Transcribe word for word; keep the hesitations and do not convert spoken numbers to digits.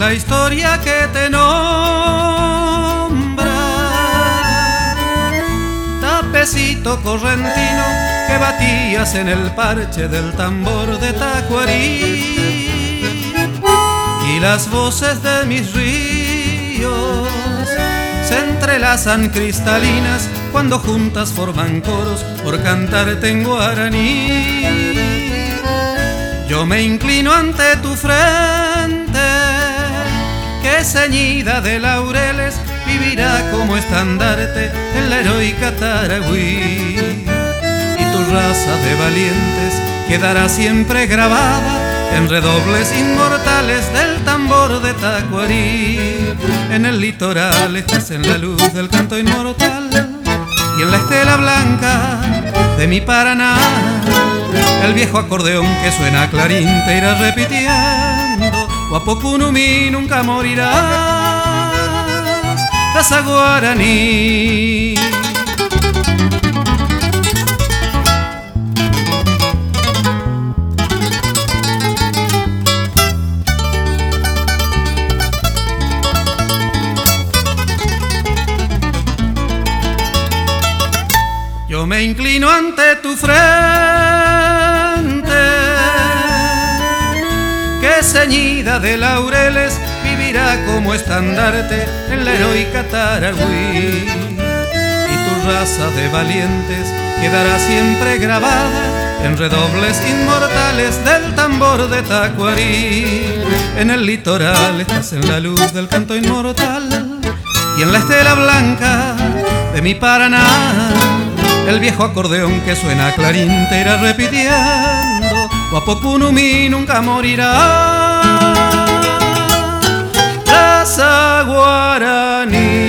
la historia que te nombra. Tapecito correntino que batías en el parche del tambor de Tacuarí, y las voces de mis ríos se entrelazan cristalinas cuando juntas forman coros por cantarte en guaraní. Yo me inclino ante tu frente, que ceñida de laureles vivirá como estandarte en la heroica Taragüí. Y tu raza de valientes quedará siempre grabada en redobles inmortales del tambor de Tacuarí. En el litoral estás en la luz del canto inmortal, y en la estela blanca de mi Paraná el viejo acordeón que suena clarín te irá repitiendo: Guapokunumí, nunca morirás, raza guaraní. Yo me inclino ante tu frente, que ceñida de laureles vivirá como estandarte en la heroica Taragüí. Y tu raza de valientes quedará siempre grabada en redobles inmortales del tambor de Tacuarí. En el litoral estás en la luz del canto inmortal, y en la estela blanca de mi Paraná el viejo acordeón que suena clarín te irá repitiendo: Guapokunumí, nunca morirá, raza guaraní.